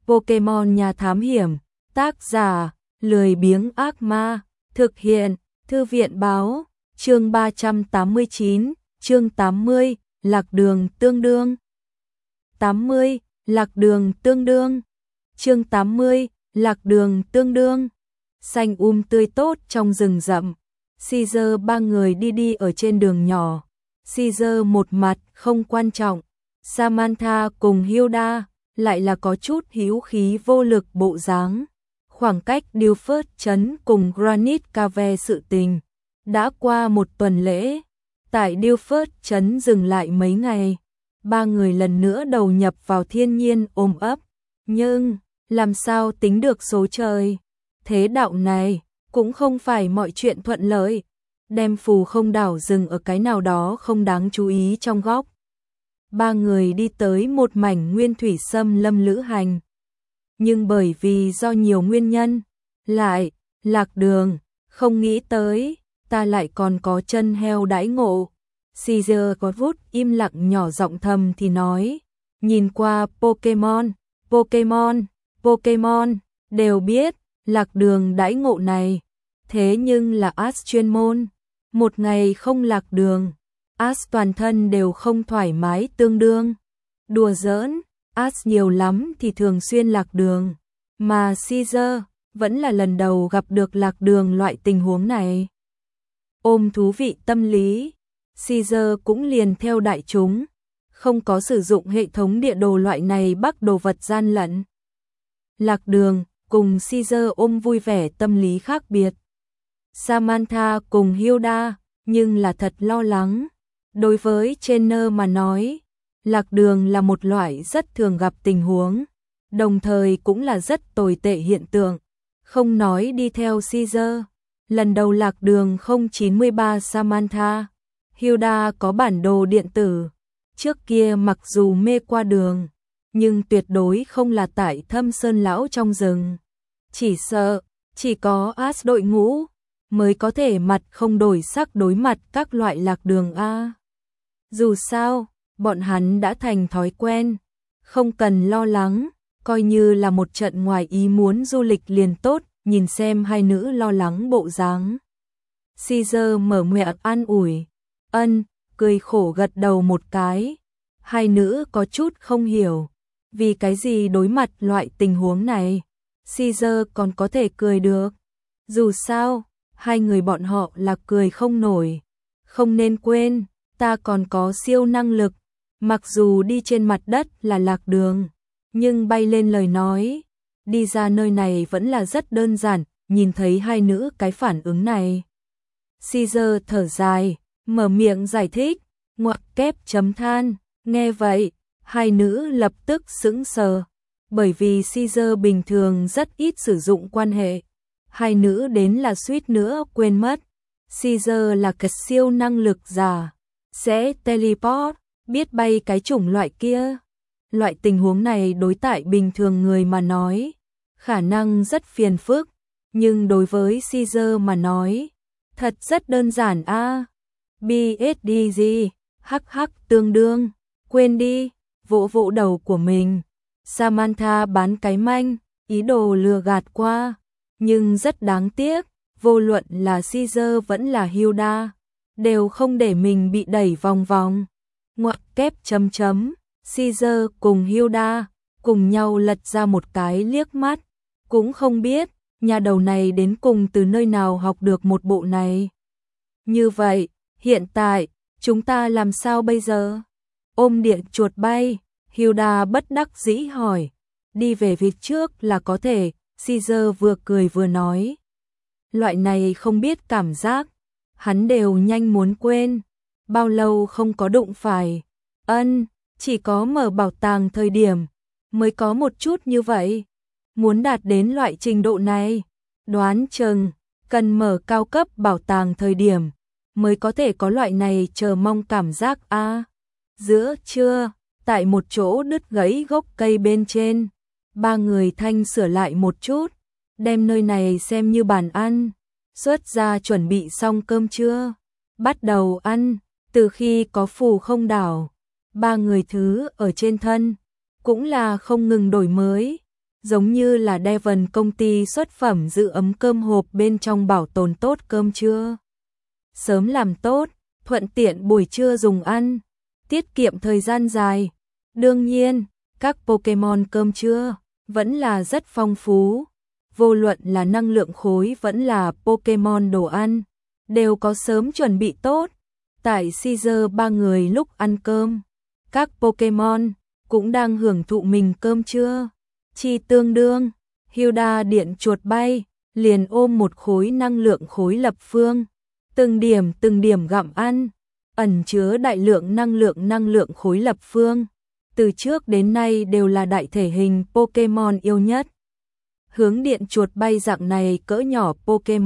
Pokemon Nhà Thám Hiểm, tác giả, lười biếng ác ma, thực hiện, Thư viện báo, chương 389, chương 80, lạc đường tương đương. 80, lạc đường tương đương. Chương 80, lạc đường tương đương. Xanh tươi tốt trong rừng rậm. Caesar ba người đi ở trên đường nhỏ. Caesar một mặt không quan trọng. Samantha cùng Hilda lại là có chút hữu khí vô lực bộ dáng. Khoảng cách Dilford trấn cùng Granite Cave sự tình đã qua một tuần lễ. Tại Dilford trấn dừng lại mấy ngày. Ba người lần nữa đầu nhập vào thiên nhiên ôm ấp. Nhưng làm sao tính được số trời? Thế đạo này cũng không phải mọi chuyện thuận lợi. Đem phù không đảo dừng ở cái nào đó không đáng chú ý trong góc. Ba người đi tới một mảnh nguyên thủy xâm lâm lữ hành. Nhưng bởi vì do nhiều nguyên nhân, lại lạc đường, không nghĩ tới, ta lại còn có chân heo đãi ngộ. Caesar có vút im lặng nhỏ giọng thầm thì nói, nhìn qua Pokemon, đều biết, lạc đường đãi ngộ này. Thế nhưng là Ash chuyên môn, một ngày không lạc đường, Ash toàn thân đều không thoải mái tương đương. Đùa giỡn, Ash nhiều lắm thì thường xuyên lạc đường, mà Caesar vẫn là lần đầu gặp được lạc đường loại tình huống này. Ôm thú vị tâm lý, Caesar cũng liền theo đại chúng, không có sử dụng hệ thống địa đồ loại này bắt đồ vật gian lận. Lạc đường, cùng Caesar ôm vui vẻ tâm lý khác biệt. Samantha cùng Hilda, nhưng là thật lo lắng. Đối với trainer mà nói, lạc đường là một loại rất thường gặp tình huống, đồng thời cũng là rất tồi tệ hiện tượng. Không nói đi theo Caesar, lần đầu lạc đường 093 Samantha, Hilda có bản đồ điện tử. Trước kia mặc dù mê qua đường, nhưng tuyệt đối không là tại Thâm Sơn Lão trong rừng. Chỉ sợ, chỉ có Ash đội ngũ mới có thể mặt không đổi sắc đối mặt các loại lạc đường A. Dù sao, bọn hắn đã thành thói quen, không cần lo lắng, coi như là một trận ngoài ý muốn du lịch liền tốt. Nhìn xem hai nữ lo lắng bộ dáng, Caesar mở miệng an ủi, cười khổ gật đầu một cái. Hai nữ có chút không hiểu, vì cái gì đối mặt loại tình huống này, Caesar còn có thể cười được. Dù sao, hai người bọn họ là cười không nổi. Không nên quên, ta còn có siêu năng lực, mặc dù đi trên mặt đất là lạc đường, nhưng bay lên lời nói, đi ra nơi này vẫn là rất đơn giản. Nhìn thấy hai nữ cái phản ứng này, Caesar thở dài, mở miệng giải thích, ngoặc kép chấm than. Nghe vậy, hai nữ lập tức sững sờ, bởi vì Caesar bình thường rất ít sử dụng quan hệ. Hai nữ đến là suýt nữa quên mất, Caesar là cái siêu năng lực giả, sẽ teleport, biết bay cái chủng loại kia. Loại tình huống này đối tại bình thường người mà nói, khả năng rất phiền phức, nhưng đối với Caesar mà nói, thật rất đơn giản a. BSDG, hắc tương đương, quên đi, vỗ đầu của mình. Samantha bán cái manh, ý đồ lừa gạt qua, nhưng rất đáng tiếc, vô luận là Caesar vẫn là Hilda, đều không để mình bị đẩy vòng vòng. Ngoặc kép chấm chấm, Caesar cùng Hilda cùng nhau lật ra một cái liếc mắt, cũng không biết nhà đầu này đến cùng từ nơi nào học được một bộ này. Như vậy, hiện tại, chúng ta làm sao bây giờ? Ôm điện chuột bay, Hilda bất đắc dĩ hỏi. Đi về phía trước là có thể, Caesar vừa cười vừa nói. Loại này không biết cảm giác, hắn đều nhanh muốn quên. Bao lâu không có đụng phải. Chỉ có mở bảo tàng thời điểm, mới có một chút như vậy. Muốn đạt đến loại trình độ này, đoán chừng cần mở cao cấp bảo tàng thời điểm mới có thể có loại này chờ mong cảm giác a. Giữa trưa, tại một chỗ đứt gãy gốc cây bên trên, ba người thanh sửa lại một chút, đem nơi này xem như bàn ăn, xuất ra chuẩn bị xong cơm trưa, bắt đầu ăn. Từ khi có phù không đảo, ba người thứ ở trên thân cũng là không ngừng đổi mới. giống như là Devon công ty xuất phẩm giữ ấm cơm hộp bên trong bảo tồn tốt cơm trưa. Sớm làm tốt, thuận tiện buổi trưa dùng ăn, tiết kiệm thời gian dài. Đương nhiên, các Pokemon cơm trưa vẫn là rất phong phú, vô luận là năng lượng khối vẫn là Pokemon đồ ăn, đều có sớm chuẩn bị tốt. Tại Caesar ba người lúc ăn cơm, các Pokemon cũng đang hưởng thụ mình cơm trưa. Chi tương đương, Hilda điện chuột bay, liền ôm một khối năng lượng khối lập phương, từng điểm gặm ăn, ẩn chứa đại lượng năng lượng khối lập phương. Từ trước đến nay đều là đại thể hình Pokemon yêu nhất. Hướng điện chuột bay dạng này cỡ nhỏ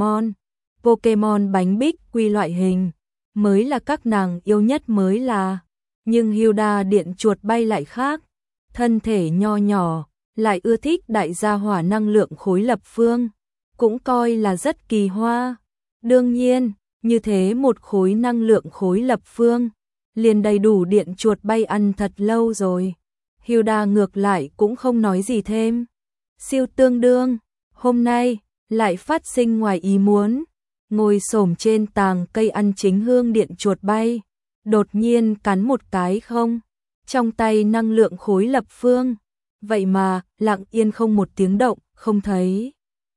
Pokemon bánh bích quy loại hình, mới là các nàng yêu nhất mới là. Nhưng Hilda điện chuột bay lại khác, thân thể nho nhỏ, lại ưa thích đại gia hỏa năng lượng khối lập phương, cũng coi là rất kỳ hoa. Đương nhiên, như thế một khối năng lượng khối lập phương, liền đầy đủ điện chuột bay ăn thật lâu rồi. Hilda ngược lại cũng không nói gì thêm. Siêu tương đương, hôm nay, lại phát sinh ngoài ý muốn. Ngồi xổm trên tàng cây ăn chính hương điện chuột bay, đột nhiên cắn một cái không, trong tay năng lượng khối lập phương, vậy mà lặng yên không một tiếng động, không thấy.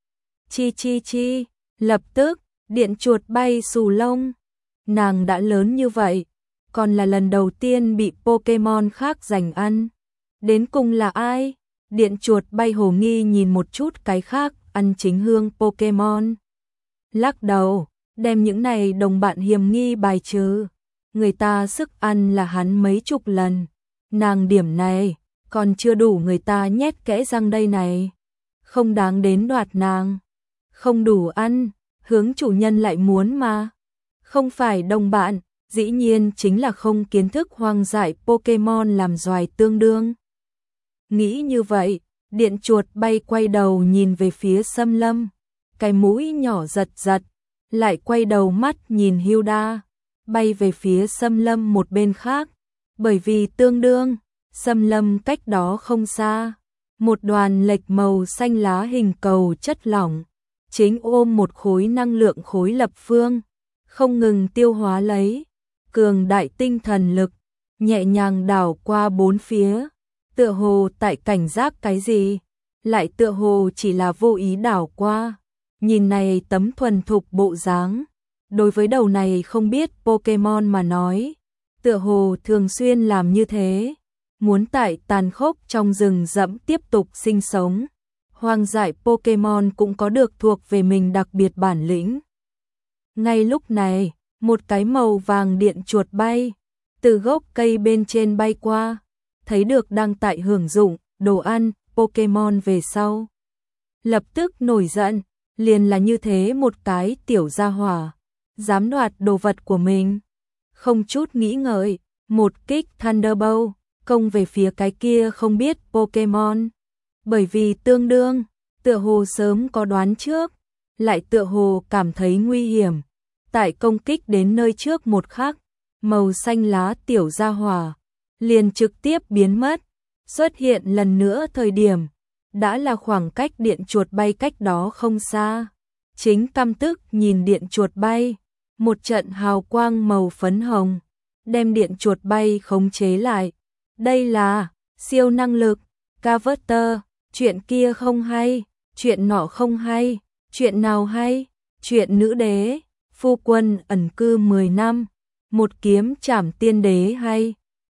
Chi, lập tức, điện chuột bay xù lông. Nàng đã lớn như vậy, còn là lần đầu tiên bị Pokemon khác giành ăn. Đến cùng là ai? Điện chuột bay hồ nghi nhìn một chút cái khác, ăn chính hương Pokemon. Lắc đầu, đem những này đồng bạn hiểm nghi bài trừ. Người ta sức ăn là hắn mấy chục lần. Nàng điểm này, còn chưa đủ người ta nhét kẽ răng đây này. Không đáng đến đoạt nàng. Không đủ ăn, hướng chủ nhân lại muốn mà. Không phải đồng bạn, dĩ nhiên chính là không kiến thức hoang dại Pokemon làm doài tương đương. Nghĩ như vậy, điện chuột bay quay đầu nhìn về phía Xâm Lâm, cái mũi nhỏ giật giật, lại quay đầu mắt nhìn Hilda, bay về phía Xâm Lâm một bên khác, bởi vì tương đương, Xâm Lâm cách đó không xa, một đoàn lệch màu xanh lá hình cầu chất lỏng, chính ôm một khối năng lượng khối lập phương, không ngừng tiêu hóa lấy, cường đại tinh thần lực, nhẹ nhàng đảo qua bốn phía, tựa hồ tại cảnh giác cái gì, lại tựa hồ chỉ là vô ý đảo qua. Nhìn này tấm thuần thục bộ dáng, đối với đầu này không biết Pokemon mà nói, tựa hồ thường xuyên làm như thế, muốn tại tàn khốc trong rừng rậm tiếp tục sinh sống. Hoang dại Pokemon cũng có được thuộc về mình đặc biệt bản lĩnh. Ngay lúc này, một cái màu vàng điện chuột bay, từ gốc cây bên trên bay qua, thấy được đang tại hưởng dụng đồ ăn Pokemon về sau. Lập tức nổi giận, liền là như thế một cái tiểu gia hỏa, dám đoạt đồ vật của mình. Không chút nghĩ ngợi, một kích Thunderbolt, công về phía cái kia không biết Pokemon. Bởi vì tương đương, tựa hồ sớm có đoán trước, lại tựa hồ cảm thấy nguy hiểm. Tại công kích đến nơi trước một khắc, màu xanh lá tiểu gia hỏa, liền trực tiếp biến mất, xuất hiện lần nữa thời điểm, đã là khoảng cách điện chuột bay cách đó không xa. Chính căm tức nhìn điện chuột bay, một trận hào quang màu phấn hồng, đem điện chuột bay khống chế lại. Đây là siêu năng lực, Carver, chuyện kia không hay, chuyện nọ không hay, chuyện nào hay, chuyện nữ đế, phu quân ẩn cư 10 năm, một kiếm trảm tiên đế hay.